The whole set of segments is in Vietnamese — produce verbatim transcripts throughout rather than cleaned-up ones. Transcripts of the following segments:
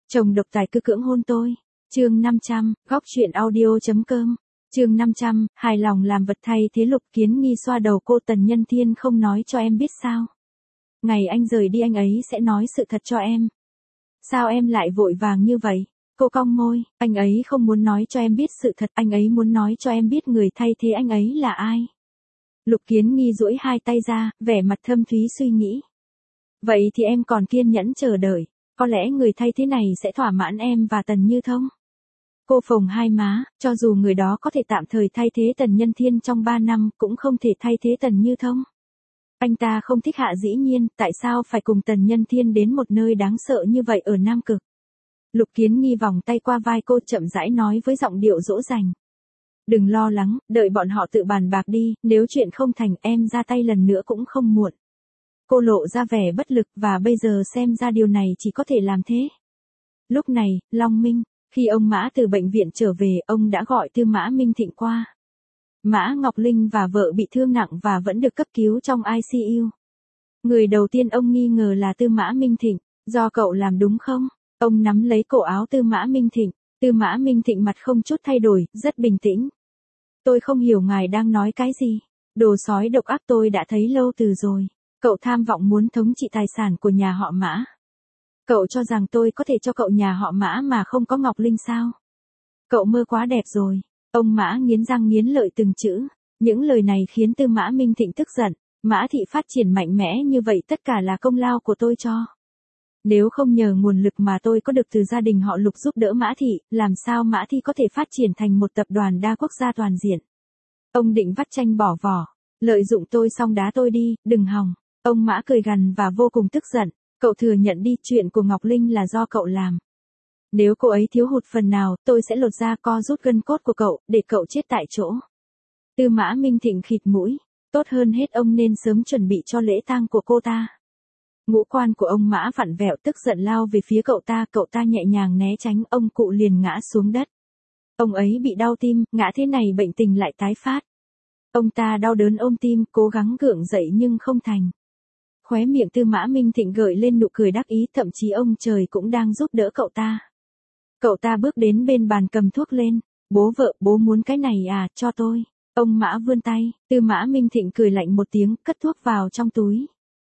Chồng độc tài cứ cưỡng hôn tôi. Chương năm trăm, góc truyện audio.com. Chương năm trăm, hài lòng làm vật thay thế Lục Kiến Nghi xoa đầu cô. Tần Nhân Thiên không nói cho em biết sao? Ngày anh rời đi anh ấy sẽ nói sự thật cho em. Sao em lại vội vàng như vậy? Cô cong môi, anh ấy không muốn nói cho em biết sự thật, anh ấy muốn nói cho em biết người thay thế anh ấy là ai. Lục Kiến Nghi duỗi hai tay ra, vẻ mặt thâm thúy suy nghĩ. Vậy thì em còn kiên nhẫn chờ đợi, có lẽ người thay thế này sẽ thỏa mãn em và Tần Như Thông. Cô phồng hai má, cho dù người đó có thể tạm thời thay thế Tần Nhân Thiên trong ba năm cũng không thể thay thế Tần Như Thông. Anh ta không thích Hạ Dĩ Nhiên, tại sao phải cùng Tần Nhân Thiên đến một nơi đáng sợ như vậy ở Nam Cực? Lục Kiến Nghi vòng tay qua vai cô chậm rãi nói với giọng điệu dỗ dành. Đừng lo lắng, đợi bọn họ tự bàn bạc đi, nếu chuyện không thành em ra tay lần nữa cũng không muộn. Cô lộ ra vẻ bất lực và bây giờ xem ra điều này chỉ có thể làm thế. Lúc này, Long Minh, khi ông Mã từ bệnh viện trở về, ông đã gọi Tư Mã Minh Thịnh qua. Mã Ngọc Linh và vợ bị thương nặng và vẫn được cấp cứu trong i xê u. Người đầu tiên ông nghi ngờ là Tư Mã Minh Thịnh, do cậu làm đúng không? Ông nắm lấy cổ áo Tư Mã Minh Thịnh, Tư Mã Minh Thịnh mặt không chút thay đổi, rất bình tĩnh. Tôi không hiểu ngài đang nói cái gì. Đồ sói độc ác tôi đã thấy lâu từ rồi. Cậu tham vọng muốn thống trị tài sản của nhà họ Mã. Cậu cho rằng tôi có thể cho cậu nhà họ Mã mà không có Ngọc Linh sao? Cậu mơ quá đẹp rồi. Ông Mã nghiến răng nghiến lợi từng chữ. Những lời này khiến Tư Mã Minh Thịnh tức giận. Mã thị phát triển mạnh mẽ như vậy tất cả là công lao của tôi cho. Nếu không nhờ nguồn lực mà tôi có được từ gia đình họ Lục giúp đỡ Mã thị, làm sao Mã thị có thể phát triển thành một tập đoàn đa quốc gia toàn diện? Ông định vắt chanh bỏ vỏ. Lợi dụng tôi xong đá tôi đi, đừng hòng. Ông Mã cười gằn và vô cùng tức giận. Cậu thừa nhận đi, chuyện của Ngọc Linh là do cậu làm. Nếu cô ấy thiếu hụt phần nào, tôi sẽ lột ra co rút gân cốt của cậu, để cậu chết tại chỗ. Tư Mã Minh Thịnh khịt mũi. Tốt hơn hết ông nên sớm chuẩn bị cho lễ tang của cô ta. Ngũ quan của ông Mã vặn vẹo, tức giận lao về phía cậu ta, cậu ta nhẹ nhàng né tránh, ông cụ liền ngã xuống đất. Ông ấy bị đau tim, ngã thế này bệnh tình lại tái phát. Ông ta đau đớn ôm tim, cố gắng gượng dậy nhưng không thành. Khóe miệng Tư Mã Minh Thịnh gợi lên nụ cười đắc ý, thậm chí ông trời cũng đang giúp đỡ cậu ta. Cậu ta bước đến bên bàn cầm thuốc lên. Bố vợ, bố muốn cái này à, cho tôi. Ông Mã vươn tay, Tư Mã Minh Thịnh cười lạnh một tiếng, cất thuốc vào trong túi.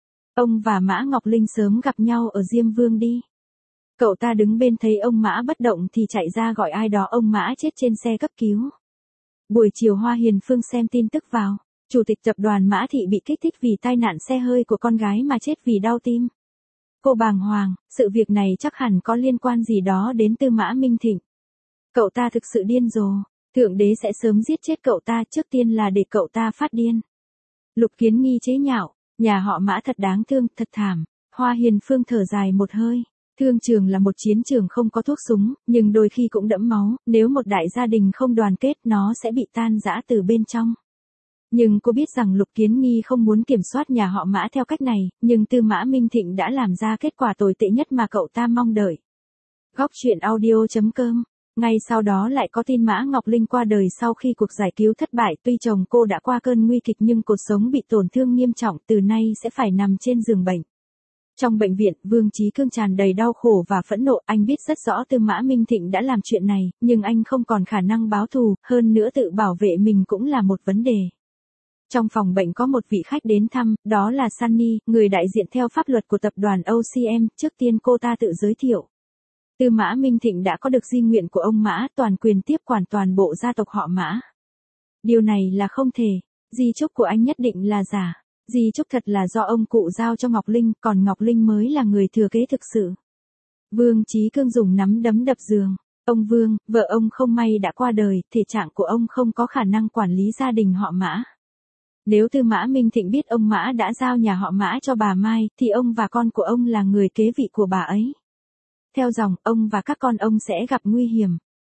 Ông và Mã Ngọc Linh sớm gặp nhau ở Diêm Vương đi. Cậu ta đứng bên thấy ông Mã bất động thì chạy ra gọi ai đó, ông Mã chết trên xe cấp cứu. Buổi chiều Hoa Hiền Phương xem tin tức vào. Chủ tịch tập đoàn Mã Thị bị kích thích vì tai nạn xe hơi của con gái mà chết vì đau tim. Cô bàng hoàng, sự việc này chắc hẳn có liên quan gì đó đến Tư Mã Minh Thịnh. Cậu ta thực sự điên rồ. Thượng đế sẽ sớm giết chết cậu ta, trước tiên là để cậu ta phát điên. Lục Kiến Nghi chế nhạo, nhà họ Mã thật đáng thương, thật thảm. Hoa Hiền Phương thở dài một hơi. Thương trường là một chiến trường không có thuốc súng, nhưng đôi khi cũng đẫm máu, nếu một đại gia đình không đoàn kết nó sẽ bị tan rã từ bên trong. Nhưng cô biết rằng Lục Kiến Nghi không muốn kiểm soát nhà họ Mã theo cách này, nhưng Tư Mã Minh Thịnh đã làm ra kết quả tồi tệ nhất mà cậu ta mong đợi. Góc truyện audio.com. Ngay sau đó lại có tin Mã Ngọc Linh qua đời sau khi cuộc giải cứu thất bại, tuy chồng cô đã qua cơn nguy kịch nhưng cột sống bị tổn thương nghiêm trọng, từ nay sẽ phải nằm trên giường bệnh. Trong bệnh viện, Vương Chí Cương tràn đầy đau khổ và phẫn nộ, anh biết rất rõ Tư Mã Minh Thịnh đã làm chuyện này, nhưng anh không còn khả năng báo thù, hơn nữa tự bảo vệ mình cũng là một vấn đề. Trong phòng bệnh có một vị khách đến thăm, đó là Sunny, người đại diện theo pháp luật của tập đoàn o xê em, trước tiên cô ta tự giới thiệu. Tư Mã Minh Thịnh đã có được di nguyện của ông Mã, toàn quyền tiếp quản toàn bộ gia tộc họ Mã. Điều này là không thể, di chúc của anh nhất định là giả, di chúc thật là do ông cụ giao cho Ngọc Linh, còn Ngọc Linh mới là người thừa kế thực sự. Vương Chí Cương dùng nắm đấm đập giường. Ông Vương, vợ ông không may đã qua đời, thể trạng của ông không có khả năng quản lý gia đình họ Mã. Nếu Tư Mã Minh Thịnh biết ông Mã đã giao nhà họ Mã cho bà Mai, thì ông và con của ông là người kế vị của bà ấy. Theo dòng, ông và các con ông sẽ gặp nguy hiểm.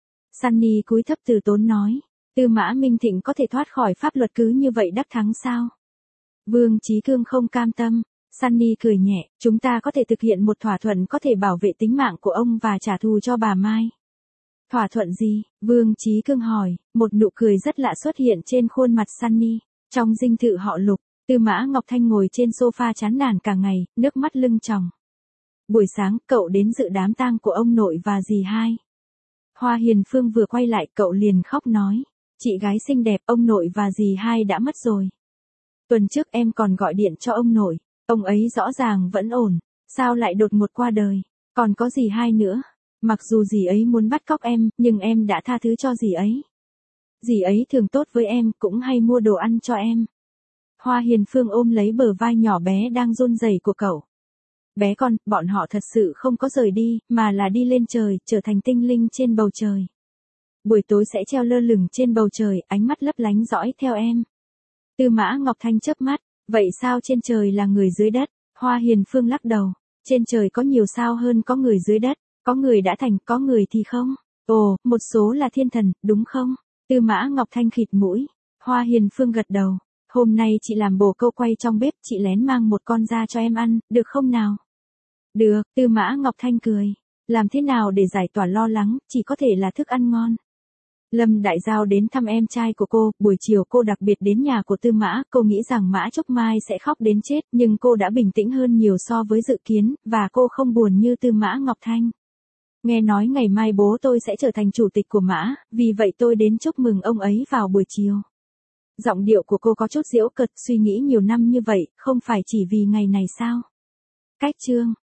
Sunny cúi thấp từ tốn nói, Tư Mã Minh Thịnh có thể thoát khỏi pháp luật cứ như vậy đắc thắng sao? Vương Chí Cương không cam tâm. Sunny cười nhẹ, chúng ta có thể thực hiện một thỏa thuận có thể bảo vệ tính mạng của ông và trả thù cho bà Mai. Thỏa thuận gì? Vương Chí Cương hỏi, một nụ cười rất lạ xuất hiện trên khuôn mặt Sunny. Trong dinh thự họ Lục, Tư Mã Ngọc Thanh ngồi trên sofa chán nản cả ngày, nước mắt lưng tròng. Buổi sáng, cậu đến dự đám tang của ông nội và dì hai. Hoa Hiền Phương vừa quay lại, cậu liền khóc nói. Chị gái xinh đẹp, ông nội và dì hai đã mất rồi. Tuần trước em còn gọi điện cho ông nội. Ông ấy rõ ràng vẫn ổn. Sao lại đột ngột qua đời? Còn có dì hai nữa. Mặc dù dì ấy muốn bắt cóc em, nhưng em đã tha thứ cho dì ấy. Dì ấy thường tốt với em, cũng hay mua đồ ăn cho em. Hoa Hiền Phương ôm lấy bờ vai nhỏ bé đang run rẩy của cậu. Bé con, bọn họ thật sự không có rời đi, mà là đi lên trời, trở thành tinh linh trên bầu trời. Buổi tối sẽ treo lơ lửng trên bầu trời, ánh mắt lấp lánh dõi theo em. Tư Mã Ngọc Thanh chớp mắt, vậy sao trên trời là người dưới đất? Hoa Hiền Phương lắc đầu, trên trời có nhiều sao hơn có người dưới đất, có người đã thành, có người thì không. Ồ, một số là thiên thần, đúng không? Tư Mã Ngọc Thanh khịt mũi, Hoa Hiền Phương gật đầu. Hôm nay chị làm bồ câu quay trong bếp, chị lén mang một con ra cho em ăn, được không nào? Được, Tư Mã Ngọc Thanh cười. Làm thế nào để giải tỏa lo lắng, chỉ có thể là thức ăn ngon. Lâm Đại Giao đến thăm em trai của cô, buổi chiều cô đặc biệt đến nhà của Tư Mã, cô nghĩ rằng Mã Chốc Mai sẽ khóc đến chết, nhưng cô đã bình tĩnh hơn nhiều so với dự kiến, và cô không buồn như Tư Mã Ngọc Thanh. Nghe nói ngày mai bố tôi sẽ trở thành chủ tịch của Mã, vì vậy tôi đến chúc mừng ông ấy vào buổi chiều. Giọng điệu của cô có chút giễu cợt, suy nghĩ nhiều năm như vậy, không phải chỉ vì ngày này sao? Cách chương